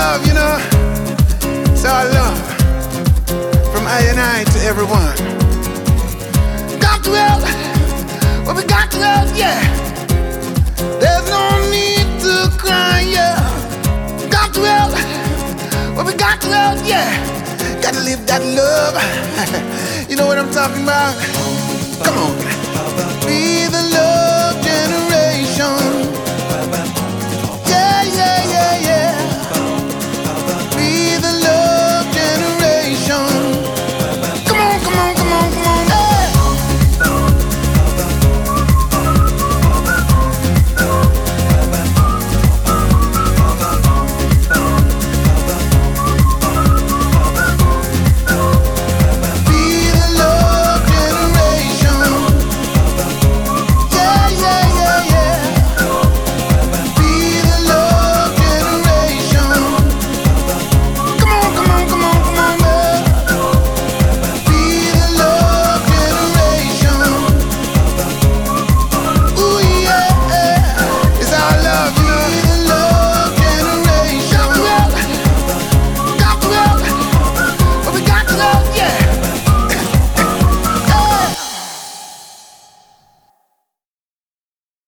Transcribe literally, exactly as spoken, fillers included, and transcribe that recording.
love, you know. It's our love from I and I to everyone. Got to help, well, we got to help, yeah. There's no need to cry, yeah. Got to help, well, we got to help, yeah. Gotta live that love. You know what I'm talking about? Come on.